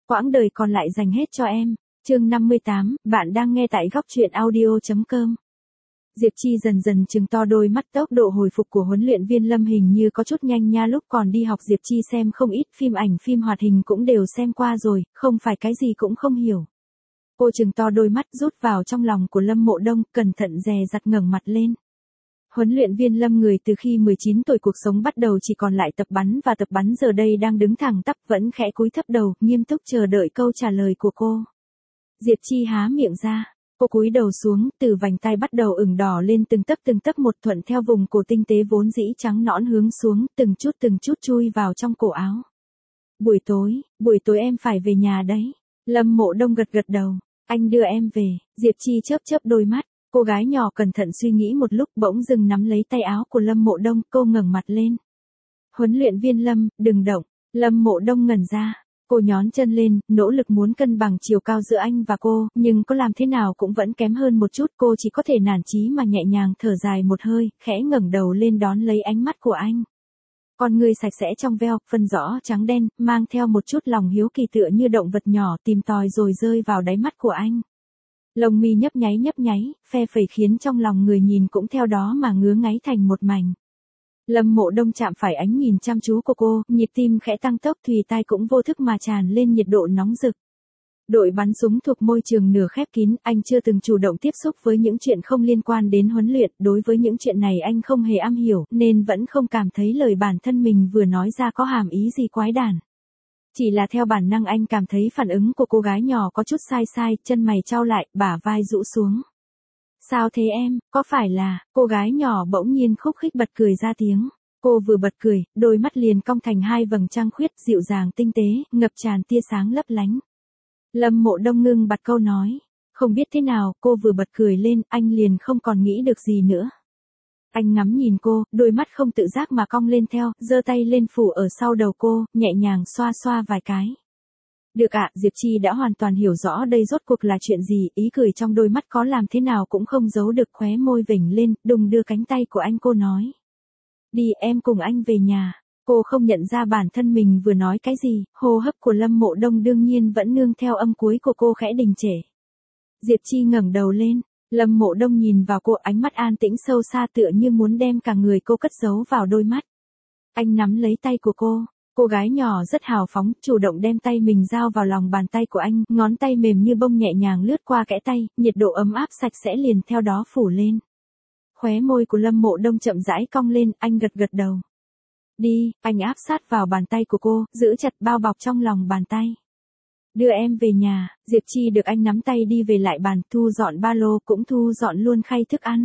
quãng đời còn lại dành hết cho em. Chương 58, bạn đang nghe tại góc truyện audio.com. Diệp Chi dần dần trừng to đôi mắt, tốc độ hồi phục của huấn luyện viên Lâm hình như có chút nhanh nha, lúc còn đi học Diệp Chi xem không ít phim ảnh phim hoạt hình cũng đều xem qua rồi, không phải cái gì cũng không hiểu. Cô trừng to đôi mắt rút vào trong lòng của Lâm Mộ Đông, cẩn thận dè dặt ngẩng mặt lên. Huấn luyện viên Lâm người từ khi 19 tuổi cuộc sống bắt đầu chỉ còn lại tập bắn và tập bắn giờ đây đang đứng thẳng tắp vẫn khẽ cúi thấp đầu, nghiêm túc chờ đợi câu trả lời của cô. Diệp Chi há miệng ra, cô cúi đầu xuống, từ vành tai bắt đầu ửng đỏ lên từng tấc một, thuận theo vùng cổ tinh tế vốn dĩ trắng nõn hướng xuống, từng chút chui vào trong cổ áo. Buổi tối em phải về nhà đấy. Lâm Mộ Đông gật đầu, anh đưa em về. Diệp Chi chớp đôi mắt. Cô gái nhỏ cẩn thận suy nghĩ một lúc bỗng dưng nắm lấy tay áo của Lâm Mộ Đông, cô ngẩng mặt lên. Huấn luyện viên Lâm, đừng động. Lâm Mộ Đông ngẩn ra, cô nhón chân lên, nỗ lực muốn cân bằng chiều cao giữa anh và cô, nhưng có làm thế nào cũng vẫn kém hơn một chút, cô chỉ có thể nản chí mà nhẹ nhàng thở dài một hơi, khẽ ngẩng đầu lên đón lấy ánh mắt của anh. Con người sạch sẽ trong veo, phân rõ trắng đen, mang theo một chút lòng hiếu kỳ tựa như động vật nhỏ tìm tòi rồi rơi vào đáy mắt của anh. Lông mi nhấp nháy, phe phẩy khiến trong lòng người nhìn cũng theo đó mà ngứa ngáy thành một mảnh. Lâm Mộ Đông chạm phải ánh nhìn chăm chú của cô, nhịp tim khẽ tăng tốc, thùy tai cũng vô thức mà tràn lên nhiệt độ nóng rực. Đội bắn súng thuộc môi trường nửa khép kín, anh chưa từng chủ động tiếp xúc với những chuyện không liên quan đến huấn luyện, đối với những chuyện này anh không hề am hiểu, nên vẫn không cảm thấy lời bản thân mình vừa nói ra có hàm ý gì quái đản. Chỉ là theo bản năng anh cảm thấy phản ứng của cô gái nhỏ có chút sai, chân mày chau lại, bả vai rũ xuống. Sao thế em, có phải là, cô gái nhỏ bỗng nhiên khúc khích bật cười ra tiếng. Cô vừa bật cười, đôi mắt liền cong thành hai vầng trăng khuyết dịu dàng tinh tế, ngập tràn tia sáng lấp lánh. Lâm Mộ Đông ngưng bặt câu nói. Không biết thế nào, cô vừa bật cười lên, anh liền không còn nghĩ được gì nữa. Anh ngắm nhìn cô, đôi mắt không tự giác mà cong lên theo, giơ tay lên phủ ở sau đầu cô, nhẹ nhàng xoa vài cái. Được ạ, Diệp Chi đã hoàn toàn hiểu rõ đây rốt cuộc là chuyện gì, ý cười trong đôi mắt có làm thế nào cũng không giấu được, khóe môi vểnh lên, đùng đưa cánh tay của anh, cô nói. Đi, em cùng anh về nhà. Cô không nhận ra bản thân mình vừa nói cái gì, hô hấp của Lâm Mộ Đông đương nhiên vẫn nương theo âm cuối của cô khẽ đình trệ. Diệp Chi ngẩng đầu lên. Lâm Mộ Đông nhìn vào cô, ánh mắt an tĩnh sâu xa tựa như muốn đem cả người cô cất giấu vào đôi mắt. Anh nắm lấy tay của cô gái nhỏ rất hào phóng, chủ động đem tay mình giao vào lòng bàn tay của anh, ngón tay mềm như bông nhẹ nhàng lướt qua kẽ tay, nhiệt độ ấm áp sạch sẽ liền theo đó phủ lên. Khóe môi của Lâm Mộ Đông chậm rãi cong lên, anh gật đầu. Đi, anh áp sát vào bàn tay của cô, giữ chặt bao bọc trong lòng bàn tay. Đưa em về nhà. Diệp Chi được anh nắm tay đi về lại bàn, thu dọn ba lô cũng thu dọn luôn khay thức ăn.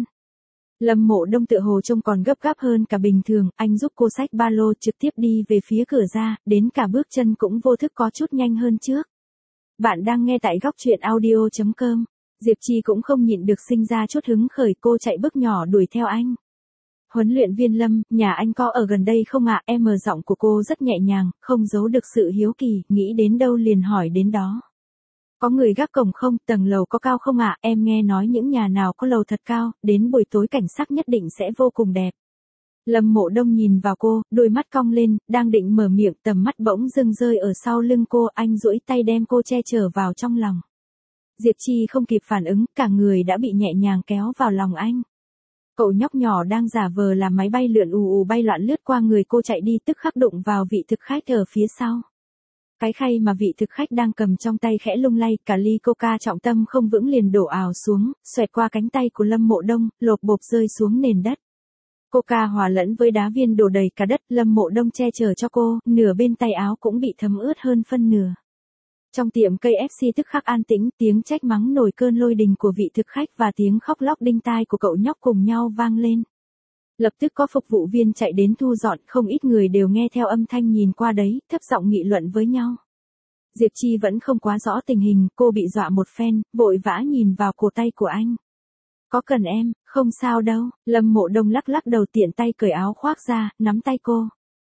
Lâm Mộ Đông tựa hồ trông còn gấp gáp hơn cả bình thường, anh giúp cô xách ba lô trực tiếp đi về phía cửa ra, đến cả bước chân cũng vô thức có chút nhanh hơn trước. Bạn đang nghe tại góc truyện audio.com. Diệp Chi cũng không nhịn được sinh ra chút hứng khởi, cô chạy bước nhỏ đuổi theo anh. Huấn luyện viên Lâm, nhà anh có ở gần đây không ạ? Em giọng của cô rất nhẹ nhàng, không giấu được sự hiếu kỳ, nghĩ đến đâu liền hỏi đến đó. Có người gác cổng không, tầng lầu có cao không ạ? Em nghe nói những nhà nào có lầu thật cao, đến buổi tối cảnh sắc nhất định sẽ vô cùng đẹp. Lâm Mộ Đông nhìn vào cô, đôi mắt cong lên, đang định mở miệng, tầm mắt bỗng dưng rơi ở sau lưng cô, anh duỗi tay đem cô che chở vào trong lòng. Diệp Chi không kịp phản ứng, cả người đã bị nhẹ nhàng kéo vào lòng anh. Cậu nhóc nhỏ đang giả vờ làm máy bay lượn ù bay loạn lướt qua người cô chạy đi, tức khắc đụng vào vị thực khách ở phía sau. Cái khay mà vị thực khách đang cầm trong tay khẽ lung lay, cả ly coca trọng tâm không vững liền đổ ào xuống, xoẹt qua cánh tay của Lâm Mộ Đông, lộp bộp rơi xuống nền đất. Coca hòa lẫn với đá viên đổ đầy cả đất, Lâm Mộ Đông che chở cho cô, nửa bên tay áo cũng bị thấm ướt hơn phân nửa. Trong tiệm KFC tức khắc an tĩnh, tiếng trách mắng nổi cơn lôi đình của vị thực khách và tiếng khóc lóc đinh tai của cậu nhóc cùng nhau vang lên. Lập tức có phục vụ viên chạy đến thu dọn, không ít người đều nghe theo âm thanh nhìn qua đấy, thấp giọng nghị luận với nhau. Diệp Chi vẫn không quá rõ tình hình, cô bị dọa một phen, vội vã nhìn vào cổ tay của anh. Có cần em, không sao đâu. Lâm Mộ Đông lắc đầu tiện tay cởi áo khoác ra, nắm tay cô.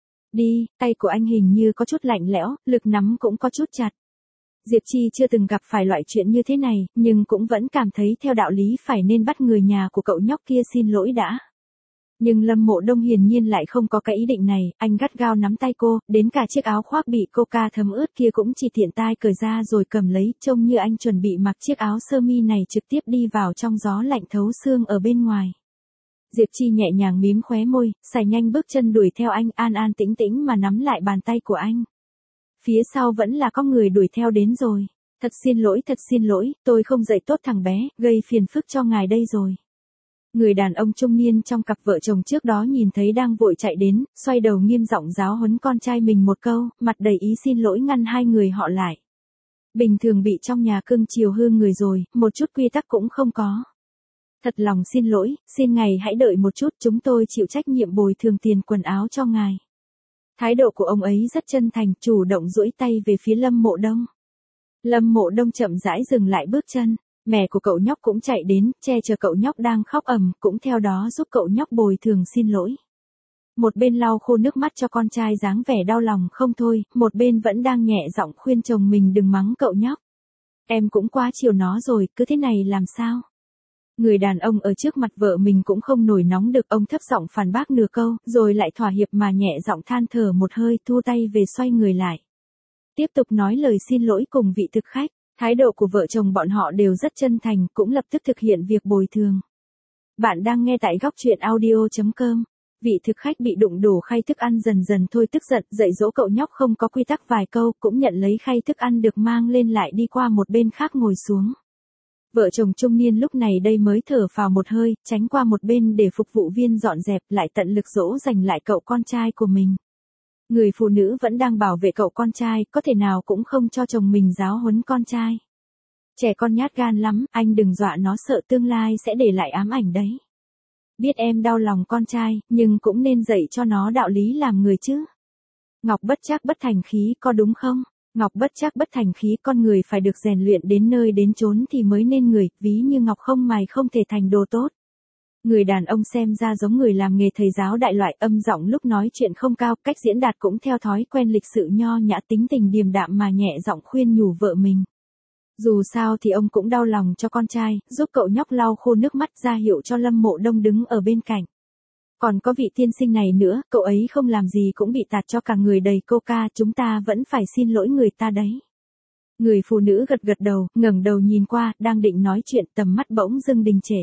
Đi, tay của anh hình như có chút lạnh lẽo, lực nắm cũng có chút chặt. Diệp Chi chưa từng gặp phải loại chuyện như thế này, nhưng cũng vẫn cảm thấy theo đạo lý phải nên bắt người nhà của cậu nhóc kia xin lỗi đã. Nhưng Lâm Mộ Đông hiển nhiên lại không có cái ý định này, anh gắt gao nắm tay cô, đến cả chiếc áo khoác bị coca thấm ướt kia cũng chỉ tiện tay cởi ra rồi cầm lấy, trông như anh chuẩn bị mặc chiếc áo sơ mi này trực tiếp đi vào trong gió lạnh thấu xương ở bên ngoài. Diệp Chi nhẹ nhàng mím khóe môi, xài nhanh bước chân đuổi theo anh, an an tĩnh tĩnh mà nắm lại bàn tay của anh. Phía sau vẫn là có người đuổi theo đến rồi. Thật xin lỗi, tôi không dạy tốt thằng bé, gây phiền phức cho ngài đây rồi. Người đàn ông trung niên trong cặp vợ chồng trước đó nhìn thấy đang vội chạy đến, xoay đầu nghiêm giọng giáo huấn con trai mình một câu, mặt đầy ý xin lỗi ngăn hai người họ lại. Bình thường bị trong nhà cưng chiều hư người rồi, một chút quy tắc cũng không có. Thật lòng xin lỗi, xin ngài hãy đợi một chút, chúng tôi chịu trách nhiệm bồi thường tiền quần áo cho ngài. Thái độ của ông ấy rất chân thành, chủ động duỗi tay về phía Lâm Mộ Đông. Lâm Mộ Đông chậm rãi dừng lại bước chân, mẹ của cậu nhóc cũng chạy đến, che chở cậu nhóc đang khóc ầm, cũng theo đó giúp cậu nhóc bồi thường xin lỗi. Một bên lau khô nước mắt cho con trai dáng vẻ đau lòng không thôi, một bên vẫn đang nhẹ giọng khuyên chồng mình đừng mắng cậu nhóc. Em cũng quá chiều nó rồi, cứ thế này làm sao? Người đàn ông ở trước mặt vợ mình cũng không nổi nóng được, ông thấp giọng phản bác nửa câu, rồi lại thỏa hiệp mà nhẹ giọng than thở một hơi, thu tay về xoay người lại. Tiếp tục nói lời xin lỗi cùng vị thực khách, thái độ của vợ chồng bọn họ đều rất chân thành, cũng lập tức thực hiện việc bồi thường. Bạn đang nghe tại góc truyện audio.com. Vị thực khách bị đụng đổ khay thức ăn dần dần thôi tức giận, dạy dỗ cậu nhóc không có quy tắc vài câu, cũng nhận lấy khay thức ăn được mang lên lại đi qua một bên khác ngồi xuống. Vợ chồng trung niên lúc này đây mới thở phào một hơi, tránh qua một bên để phục vụ viên dọn dẹp, lại tận lực dỗ dành lại cậu con trai của mình. Người phụ nữ vẫn đang bảo vệ cậu con trai, có thể nào cũng không cho chồng mình giáo huấn con trai. Trẻ con nhát gan lắm, anh đừng dọa nó, sợ tương lai sẽ để lại ám ảnh đấy. Biết em đau lòng con trai, nhưng cũng nên dạy cho nó đạo lý làm người chứ. Ngọc bất trắc bất thành khí, có đúng không? Ngọc bất trắc bất thành khí, con người phải được rèn luyện đến nơi đến chốn thì mới nên người, ví như ngọc không mài không thể thành đồ tốt. Người đàn ông xem ra giống người làm nghề thầy giáo đại loại, âm giọng lúc nói chuyện không cao, cách diễn đạt cũng theo thói quen lịch sự nho nhã, tính tình điềm đạm mà nhẹ giọng khuyên nhủ vợ mình. Dù sao thì ông cũng đau lòng cho con trai, giúp cậu nhóc lau khô nước mắt, ra hiệu cho Lâm Mộ Đông đứng ở bên cạnh. Còn có vị tiên sinh này nữa, cậu ấy không làm gì cũng bị tạt cho cả người đầy coca, chúng ta vẫn phải xin lỗi người ta đấy. Người phụ nữ gật gật đầu, ngẩng đầu nhìn qua, đang định nói chuyện, tầm mắt bỗng dưng đình trệ.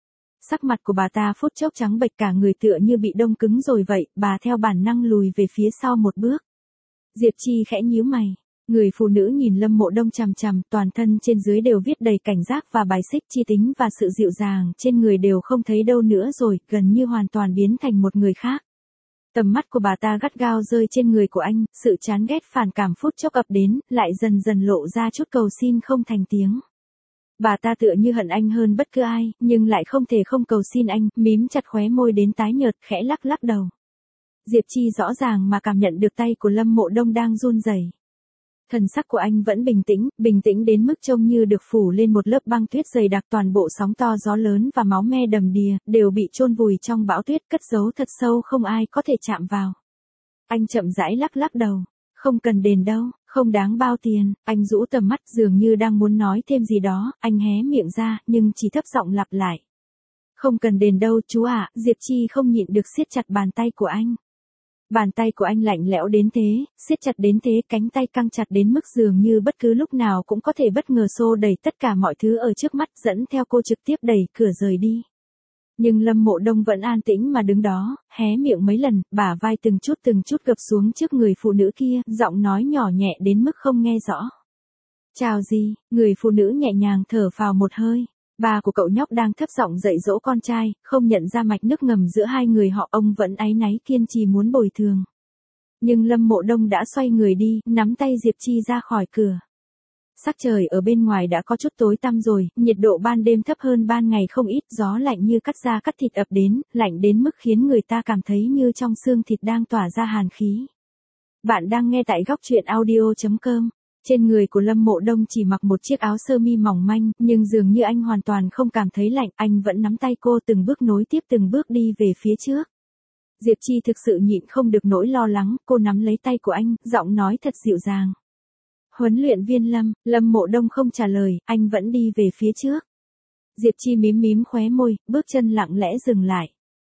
Sắc mặt của bà ta phút chốc trắng bệch, cả người tựa như bị đông cứng rồi vậy, bà theo bản năng lùi về phía sau một bước. Diệp Chi khẽ nhíu mày. Người phụ nữ nhìn Lâm Mộ Đông chằm chằm, toàn thân trên dưới đều viết đầy cảnh giác và bài xích, chi tính và sự dịu dàng trên người đều không thấy đâu nữa rồi, gần như hoàn toàn biến thành một người khác. Tầm mắt của bà ta gắt gao rơi trên người của anh, sự chán ghét phản cảm phút chốc ập đến, lại dần dần lộ ra chút cầu xin không thành tiếng. Bà ta tựa như hận anh hơn bất cứ ai, nhưng lại không thể không cầu xin anh, mím chặt khóe môi đến tái nhợt, khẽ lắc lắc đầu. Diệp Chi rõ ràng mà cảm nhận được tay của Lâm Mộ Đông đang run rẩy. Thần sắc của anh vẫn bình tĩnh đến mức trông như được phủ lên một lớp băng tuyết dày đặc, toàn bộ sóng to gió lớn và máu me đầm đìa, đều bị chôn vùi trong bão tuyết, cất giấu thật sâu không ai có thể chạm vào. Anh chậm rãi lắc lắc đầu, không cần đền đâu, không đáng bao tiền, anh rũ tầm mắt dường như đang muốn nói thêm gì đó, anh hé miệng ra, nhưng chỉ thấp giọng lặp lại. Không cần đền đâu chú ạ, Diệp Chi không nhịn được siết chặt bàn tay của anh. Bàn tay của anh lạnh lẽo đến thế, siết chặt đến thế, cánh tay căng chặt đến mức dường như bất cứ lúc nào cũng có thể bất ngờ xô đẩy tất cả mọi thứ ở trước mắt, dẫn theo cô trực tiếp đẩy cửa rời đi. Nhưng Lâm Mộ Đông vẫn an tĩnh mà đứng đó, hé miệng mấy lần, bả vai từng chút gập xuống trước người phụ nữ kia, giọng nói nhỏ nhẹ đến mức không nghe rõ. Chào gì, người phụ nữ nhẹ nhàng thở phào một hơi. Bà của cậu nhóc đang thấp giọng dạy dỗ con trai, không nhận ra mạch nước ngầm giữa hai người họ, ông vẫn áy náy kiên trì muốn bồi thường. Nhưng Lâm Mộ Đông đã xoay người đi, nắm tay Diệp Chi ra khỏi cửa. Sắc trời ở bên ngoài đã có chút tối tăm rồi, nhiệt độ ban đêm thấp hơn ban ngày không ít, gió lạnh như cắt da cắt thịt ập đến, lạnh đến mức khiến người ta cảm thấy như trong xương thịt đang tỏa ra hàn khí. Bạn đang nghe tại góc truyện audio.com. Trên người của Lâm Mộ Đông chỉ mặc một chiếc áo sơ mi mỏng manh, nhưng dường như anh hoàn toàn không cảm thấy lạnh, anh vẫn nắm tay cô từng bước nối tiếp từng bước đi về phía trước. Diệp Chi thực sự nhịn không được nỗi lo lắng, cô nắm lấy tay của anh, giọng nói thật dịu dàng. Huấn luyện viên Lâm Mộ Đông không trả lời, anh vẫn đi về phía trước. Diệp Chi mím khóe môi, bước chân lặng lẽ dừng lại.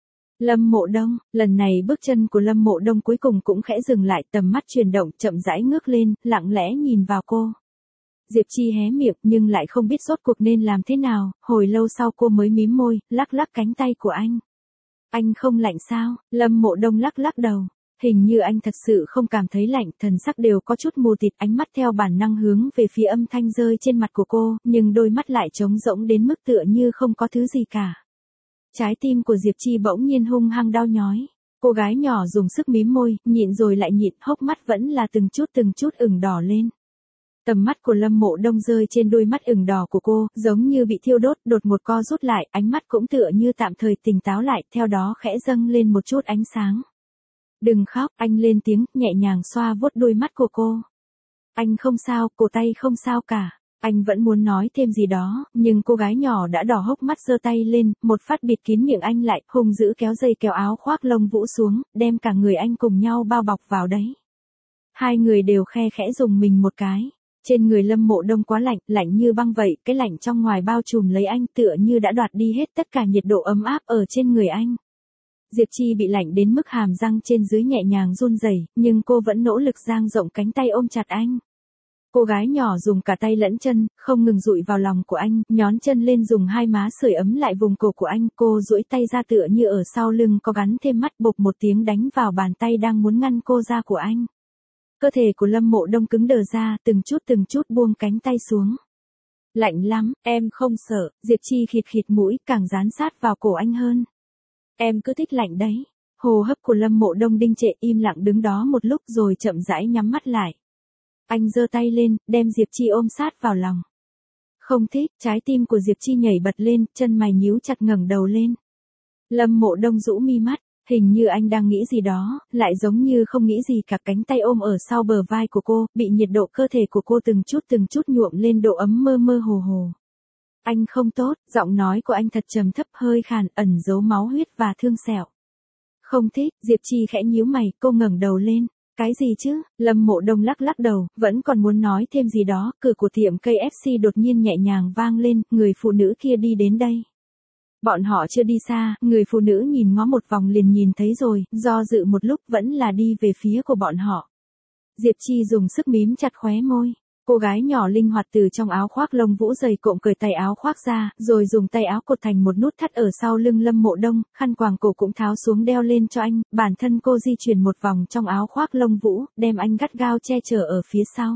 Lâm Mộ Đông, lần này bước chân của Lâm Mộ Đông cuối cùng cũng khẽ dừng lại, tầm mắt chuyển động, chậm rãi ngước lên, lặng lẽ nhìn vào cô. Diệp Chi hé miệng nhưng lại không biết rốt cuộc nên làm thế nào, hồi lâu sau cô mới mím môi, lắc lắc cánh tay của anh. Anh không lạnh sao? Lâm Mộ Đông lắc lắc đầu. Hình như anh thật sự không cảm thấy lạnh, thần sắc đều có chút mù tịt, ánh mắt theo bản năng hướng về phía âm thanh rơi trên mặt của cô, nhưng đôi mắt lại trống rỗng đến mức tựa như không có thứ gì cả. Trái tim của Diệp Chi bỗng nhiên hung hăng đau nhói. Cô gái nhỏ dùng sức mím môi, nhịn rồi lại nhịn, hốc mắt vẫn là từng chút ửng đỏ lên. Tầm mắt của Lâm Mộ Đông rơi trên đôi mắt ửng đỏ của cô, giống như bị thiêu đốt, đột một co rút lại, ánh mắt cũng tựa như tạm thời tỉnh táo lại, theo đó khẽ dâng lên một chút ánh sáng. Đừng khóc, anh lên tiếng, nhẹ nhàng xoa vuốt đôi mắt của cô. Anh không sao, cổ tay không sao cả. Anh vẫn muốn nói thêm gì đó, nhưng cô gái nhỏ đã đỏ hốc mắt giơ tay lên, một phát bịt kín miệng anh lại, hung dữ kéo dây kéo áo khoác lông vũ xuống, đem cả người anh cùng nhau bao bọc vào đấy. Hai người đều khe khẽ dùng mình một cái. Trên người Lâm Mộ Đông quá lạnh, lạnh như băng vậy, cái lạnh trong ngoài bao trùm lấy anh tựa như đã đoạt đi hết tất cả nhiệt độ ấm áp ở trên người anh. Diệp Chi bị lạnh đến mức hàm răng trên dưới nhẹ nhàng run rẩy, nhưng cô vẫn nỗ lực dang rộng cánh tay ôm chặt anh. Cô gái nhỏ dùng cả tay lẫn chân, không ngừng dụi vào lòng của anh, nhón chân lên dùng hai má sưởi ấm lại vùng cổ của anh, cô duỗi tay ra tựa như ở sau lưng có gắn thêm mắt, bộp một tiếng đánh vào bàn tay đang muốn ngăn cô ra của anh. Cơ thể của Lâm Mộ Đông cứng đờ ra, từng chút buông cánh tay xuống. Lạnh lắm, em không sợ, Diệp Chi khịt khịt mũi, càng dán sát vào cổ anh hơn. Em cứ thích lạnh đấy. Hô hấp của Lâm Mộ Đông đinh trệ, im lặng đứng đó một lúc rồi chậm rãi nhắm mắt lại. Anh giơ tay lên, đem Diệp Chi ôm sát vào lòng. Không thích, trái tim của Diệp Chi nhảy bật lên, chân mày nhíu chặt ngẩng đầu lên. Lâm Mộ Đông rũ mi mắt, hình như anh đang nghĩ gì đó, lại giống như không nghĩ gì cả, cánh tay ôm ở sau bờ vai của cô, bị nhiệt độ cơ thể của cô từng chút nhuộm lên độ ấm mơ mơ hồ hồ. Anh không tốt, giọng nói của anh thật trầm thấp hơi khàn, ẩn giấu máu huyết và thương sẹo. Không thích, Diệp Chi khẽ nhíu mày, cô ngẩng đầu lên. Cái gì chứ? Lâm Mộ Đông lắc lắc đầu, vẫn còn muốn nói thêm gì đó, cửa của tiệm KFC đột nhiên nhẹ nhàng vang lên, người phụ nữ kia đi đến đây. Bọn họ chưa đi xa, người phụ nữ nhìn ngó một vòng liền nhìn thấy rồi, do dự một lúc vẫn là đi về phía của bọn họ. Diệp Chi dùng sức mím chặt khóe môi. Cô gái nhỏ linh hoạt từ trong áo khoác lông vũ dày cộm cởi tay áo khoác ra, rồi dùng tay áo cột thành một nút thắt ở sau lưng Lâm Mộ Đông, khăn quàng cổ cũng tháo xuống đeo lên cho anh, bản thân cô di chuyển một vòng trong áo khoác lông vũ, đem anh gắt gao che chở ở phía sau.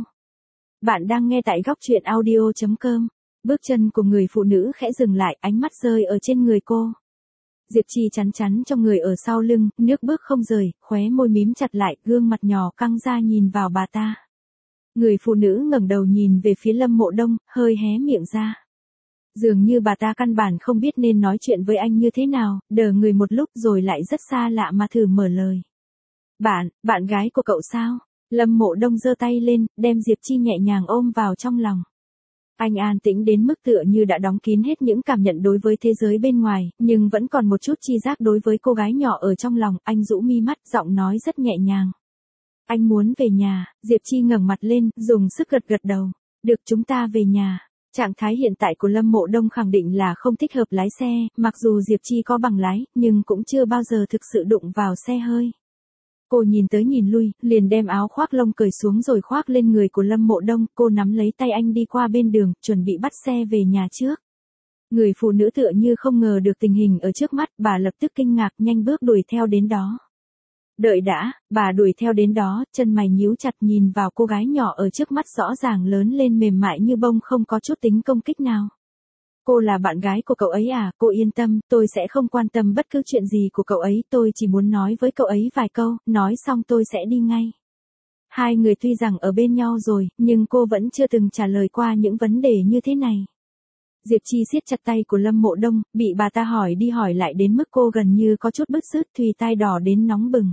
Bạn đang nghe tại góc truyện audio.com. Bước chân của người phụ nữ khẽ dừng lại, ánh mắt rơi ở trên người cô. Diệp Chi chắn trong người ở sau lưng, nước bước không rời, khóe môi mím chặt lại, gương mặt nhỏ căng ra nhìn vào bà ta. Người phụ nữ ngẩng đầu nhìn về phía Lâm Mộ Đông, hơi hé miệng ra. Dường như bà ta căn bản không biết nên nói chuyện với anh như thế nào, đờ người một lúc rồi lại rất xa lạ mà thử mở lời. Bạn gái của cậu sao? Lâm Mộ Đông giơ tay lên, đem Diệp Chi nhẹ nhàng ôm vào trong lòng. Anh an tĩnh đến mức tựa như đã đóng kín hết những cảm nhận đối với thế giới bên ngoài, nhưng vẫn còn một chút chi giác đối với cô gái nhỏ ở trong lòng, anh rũ mi mắt, giọng nói rất nhẹ nhàng. Anh muốn về nhà, Diệp Chi ngẩng mặt lên, dùng sức gật đầu. Được, chúng ta về nhà. Trạng thái hiện tại của Lâm Mộ Đông khẳng định là không thích hợp lái xe, mặc dù Diệp Chi có bằng lái, nhưng cũng chưa bao giờ thực sự đụng vào xe hơi. Cô nhìn tới nhìn lui, liền đem áo khoác lông cởi xuống rồi khoác lên người của Lâm Mộ Đông, cô nắm lấy tay anh đi qua bên đường, chuẩn bị bắt xe về nhà trước. Người phụ nữ tựa như không ngờ được tình hình ở trước mắt, bà lập tức kinh ngạc, nhanh bước đuổi theo đến đó. Đợi đã, bà đuổi theo đến đó, chân mày nhíu chặt nhìn vào cô gái nhỏ ở trước mắt rõ ràng lớn lên mềm mại như bông, không có chút tính công kích nào. Cô là bạn gái của cậu ấy à? Cô yên tâm, tôi sẽ không quan tâm bất cứ chuyện gì của cậu ấy, tôi chỉ muốn nói với cậu ấy vài câu, nói xong tôi sẽ đi ngay. Hai người tuy rằng ở bên nhau rồi, nhưng cô vẫn chưa từng trả lời qua những vấn đề như thế này. Diệp Chi siết chặt tay của Lâm Mộ Đông, bị bà ta hỏi đi hỏi lại đến mức cô gần như có chút bứt rứt, thùy tai đỏ đến nóng bừng.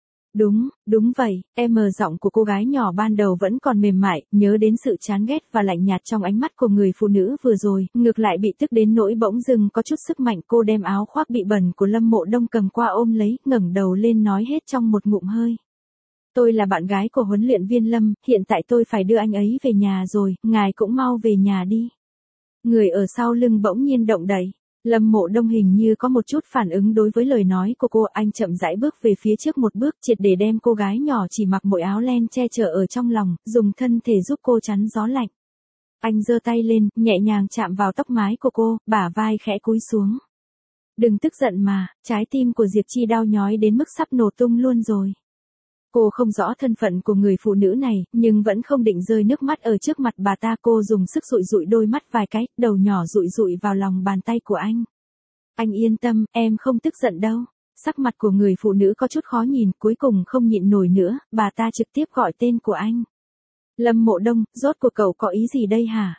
Đúng vậy, giọng của cô gái nhỏ ban đầu vẫn còn mềm mại, nhớ đến sự chán ghét và lạnh nhạt trong ánh mắt của người phụ nữ vừa rồi, ngược lại bị tức đến nỗi bỗng dưng có chút sức mạnh, cô đem áo khoác bị bẩn của Lâm Mộ Đông cầm qua ôm lấy, ngẩng đầu lên nói hết trong một ngụm hơi. Tôi là bạn gái của huấn luyện viên Lâm, hiện tại tôi phải đưa anh ấy về nhà rồi, ngài cũng mau về nhà đi. Người ở sau lưng bỗng nhiên động đậy. Lâm Mộ Đông hình như có một chút phản ứng đối với lời nói của cô, anh chậm rãi bước về phía trước một bước, triệt để đem cô gái nhỏ chỉ mặc mỗi áo len che chở ở trong lòng, dùng thân thể giúp cô chắn gió lạnh. Anh giơ tay lên, nhẹ nhàng chạm vào tóc mái của cô, bả vai khẽ cúi xuống. Đừng tức giận mà, trái tim của Diệp Chi đau nhói đến mức sắp nổ tung luôn rồi. Cô không rõ thân phận của người phụ nữ này, nhưng vẫn không định rơi nước mắt ở trước mặt bà ta. Cô dùng sức dụi dụi đôi mắt vài cái, đầu nhỏ dụi dụi vào lòng bàn tay của anh. Anh yên tâm, em không tức giận đâu. Sắc mặt của người phụ nữ có chút khó nhìn, cuối cùng không nhịn nổi nữa, bà ta trực tiếp gọi tên của anh. Lâm Mộ Đông, rốt cuộc cậu có ý gì đây hả?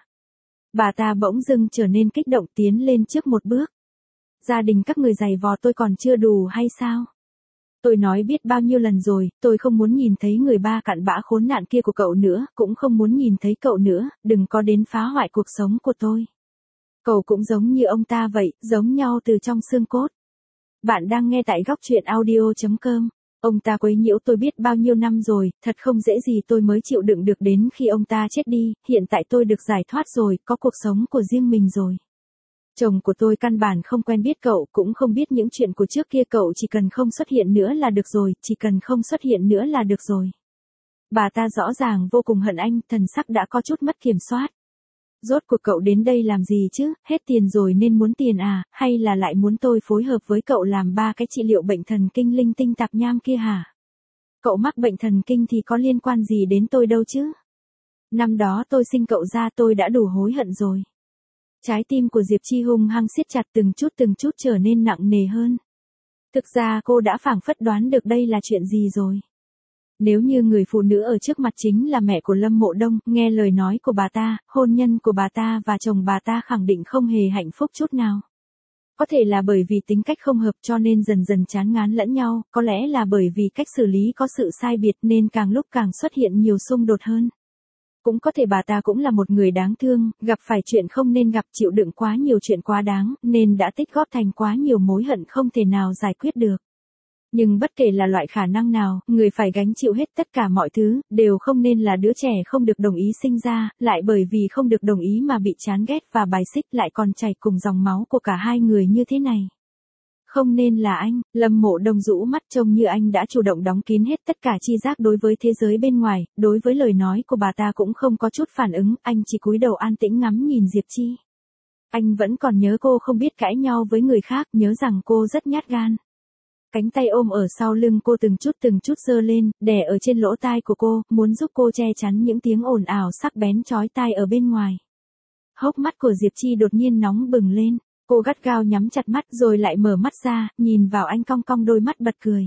Bà ta bỗng dưng trở nên kích động tiến lên trước một bước. Gia đình các người giày vò tôi còn chưa đủ hay sao? Tôi nói biết bao nhiêu lần rồi, tôi không muốn nhìn thấy người ba cặn bã khốn nạn kia của cậu nữa, cũng không muốn nhìn thấy cậu nữa, đừng có đến phá hoại cuộc sống của tôi. Cậu cũng giống như ông ta vậy, giống nhau từ trong xương cốt. Bạn đang nghe tại góc truyện audio.com. Ông ta quấy nhiễu tôi biết bao nhiêu năm rồi, thật không dễ gì tôi mới chịu đựng được đến khi ông ta chết đi, hiện tại tôi được giải thoát rồi, có cuộc sống của riêng mình rồi. Chồng của tôi căn bản không quen biết cậu, cũng không biết những chuyện của trước kia, cậu chỉ cần không xuất hiện nữa là được rồi, chỉ cần không xuất hiện nữa là được rồi. Bà ta rõ ràng vô cùng hận anh, thần sắc đã có chút mất kiểm soát. Rốt cuộc cậu đến đây làm gì chứ, hết tiền rồi nên muốn tiền à, hay là lại muốn tôi phối hợp với cậu làm 3 cái trị liệu bệnh thần kinh linh tinh tạp nham kia hả? Cậu mắc bệnh thần kinh thì có liên quan gì đến tôi đâu chứ? Năm đó tôi sinh cậu ra tôi đã đủ hối hận rồi. Trái tim của Diệp Chi hung hăng siết chặt, từng chút trở nên nặng nề hơn. Thực ra cô đã phảng phất đoán được đây là chuyện gì rồi. Nếu như người phụ nữ ở trước mặt chính là mẹ của Lâm Mộ Đông, nghe lời nói của bà ta, hôn nhân của bà ta và chồng bà ta khẳng định không hề hạnh phúc chút nào. Có thể là bởi vì tính cách không hợp cho nên dần dần chán ngán lẫn nhau, có lẽ là bởi vì cách xử lý có sự sai biệt nên càng lúc càng xuất hiện nhiều xung đột hơn. Cũng có thể bà ta cũng là một người đáng thương, gặp phải chuyện không nên gặp, chịu đựng quá nhiều chuyện quá đáng, nên đã tích góp thành quá nhiều mối hận không thể nào giải quyết được. Nhưng bất kể là loại khả năng nào, người phải gánh chịu hết tất cả mọi thứ, đều không nên là đứa trẻ không được đồng ý sinh ra, lại bởi vì không được đồng ý mà bị chán ghét và bài xích, lại còn chảy cùng dòng máu của cả hai người như thế này. Không nên là anh. Lâm Mộ Đông rũ mắt, trông như anh đã chủ động đóng kín hết tất cả tri giác đối với thế giới bên ngoài, đối với lời nói của bà ta cũng không có chút phản ứng, anh chỉ cúi đầu an tĩnh ngắm nhìn Diệp Chi. Anh vẫn còn nhớ cô không biết cãi nhau với người khác, nhớ rằng cô rất nhát gan. Cánh tay ôm ở sau lưng cô từng chút giơ lên, đè ở trên lỗ tai của cô, muốn giúp cô che chắn những tiếng ồn ào sắc bén chói tai ở bên ngoài. Hốc mắt của Diệp Chi đột nhiên nóng bừng lên. Cô gắt gao nhắm chặt mắt rồi lại mở mắt ra, nhìn vào anh cong cong đôi mắt bật cười.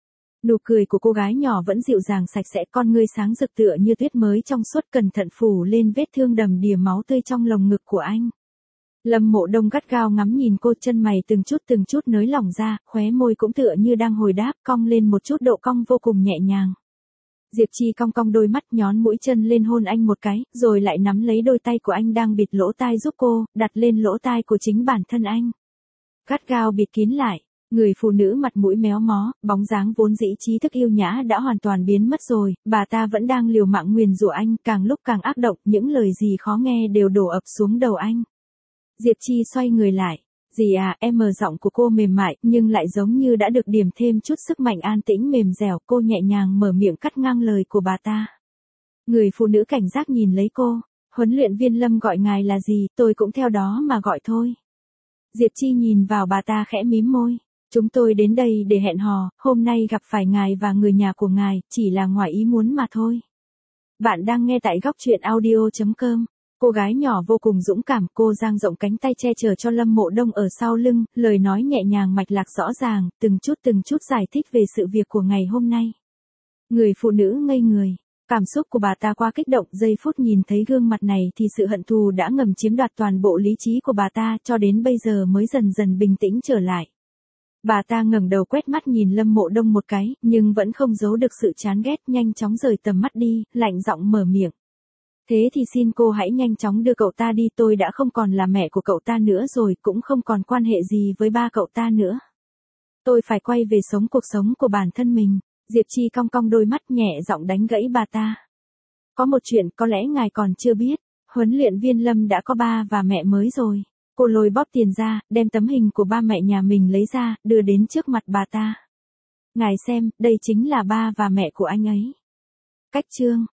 Nụ cười của cô gái nhỏ vẫn dịu dàng sạch sẽ, con ngươi sáng rực tựa như tuyết mới trong suốt, cẩn thận phủ lên vết thương đầm đìa máu tươi trong lồng ngực của anh. Lâm Mộ Đông gắt gao ngắm nhìn cô, chân mày từng chút nới lỏng ra, khóe môi cũng tựa như đang hồi đáp, cong lên một chút, độ cong vô cùng nhẹ nhàng. Diệp Chi cong cong đôi mắt, nhón mũi chân lên hôn anh một cái, rồi lại nắm lấy đôi tay của anh đang bịt lỗ tai giúp cô, đặt lên lỗ tai của chính bản thân anh. Gắt gao bịt kín lại, người phụ nữ mặt mũi méo mó, bóng dáng vốn dĩ trí thức yêu nhã đã hoàn toàn biến mất rồi, bà ta vẫn đang liều mạng nguyền rủa anh, càng lúc càng ác độc, những lời gì khó nghe đều đổ ập xuống đầu anh. Diệp Chi xoay người lại. Dì à, em mờ giọng của cô mềm mại, nhưng lại giống như đã được điểm thêm chút sức mạnh, an tĩnh mềm dẻo, cô nhẹ nhàng mở miệng cắt ngang lời của bà ta. Người phụ nữ cảnh giác nhìn lấy cô, huấn luyện viên Lâm gọi ngài là gì, tôi cũng theo đó mà gọi thôi. Diệp Chi nhìn vào bà ta khẽ mím môi. Chúng tôi đến đây để hẹn hò, hôm nay gặp phải ngài và người nhà của ngài, chỉ là ngoài ý muốn mà thôi. Bạn đang nghe tại góc truyện audio.com. Cô gái nhỏ vô cùng dũng cảm, cô dang rộng cánh tay che chở cho Lâm Mộ Đông ở sau lưng, lời nói nhẹ nhàng mạch lạc rõ ràng, từng chút giải thích về sự việc của ngày hôm nay. Người phụ nữ ngây người, cảm xúc của bà ta quá kích động, giây phút nhìn thấy gương mặt này thì sự hận thù đã ngầm chiếm đoạt toàn bộ lý trí của bà ta, cho đến bây giờ mới dần dần bình tĩnh trở lại. Bà ta ngẩng đầu quét mắt nhìn Lâm Mộ Đông một cái, nhưng vẫn không giấu được sự chán ghét, nhanh chóng rời tầm mắt đi, lạnh giọng mở miệng. Thế thì xin cô hãy nhanh chóng đưa cậu ta đi, tôi đã không còn là mẹ của cậu ta nữa rồi, cũng không còn quan hệ gì với ba cậu ta nữa. Tôi phải quay về sống cuộc sống của bản thân mình. Diệp Chi cong cong đôi mắt, nhẹ giọng đánh gãy bà ta. Có một chuyện có lẽ ngài còn chưa biết, huấn luyện viên Lâm đã có ba và mẹ mới rồi. Cô lôi bóp tiền ra, đem tấm hình của ba mẹ nhà mình lấy ra, đưa đến trước mặt bà ta. Ngài xem, đây chính là ba và mẹ của anh ấy. Cách chương